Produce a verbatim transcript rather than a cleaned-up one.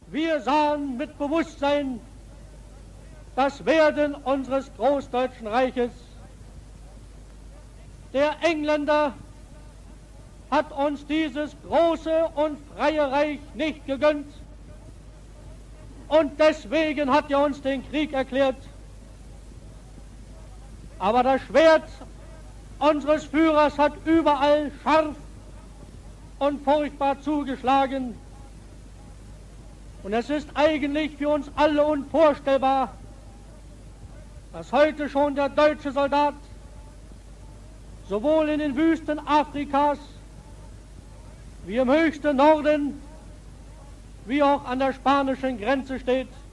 Wir sahen mit Bewusstsein das Werden unseres Großdeutschen Reiches. Der Engländer hat uns dieses große und freie Reich nicht gegönnt und deswegen hat er uns den Krieg erklärt. Aber das Schwert unseres Führers hat überall scharf und furchtbar zugeschlagen. Und es ist eigentlich für uns alle unvorstellbar, dass heute schon der deutsche Soldat sowohl in den Wüsten Afrikas wie im höchsten Norden wie auch an der spanischen Grenze steht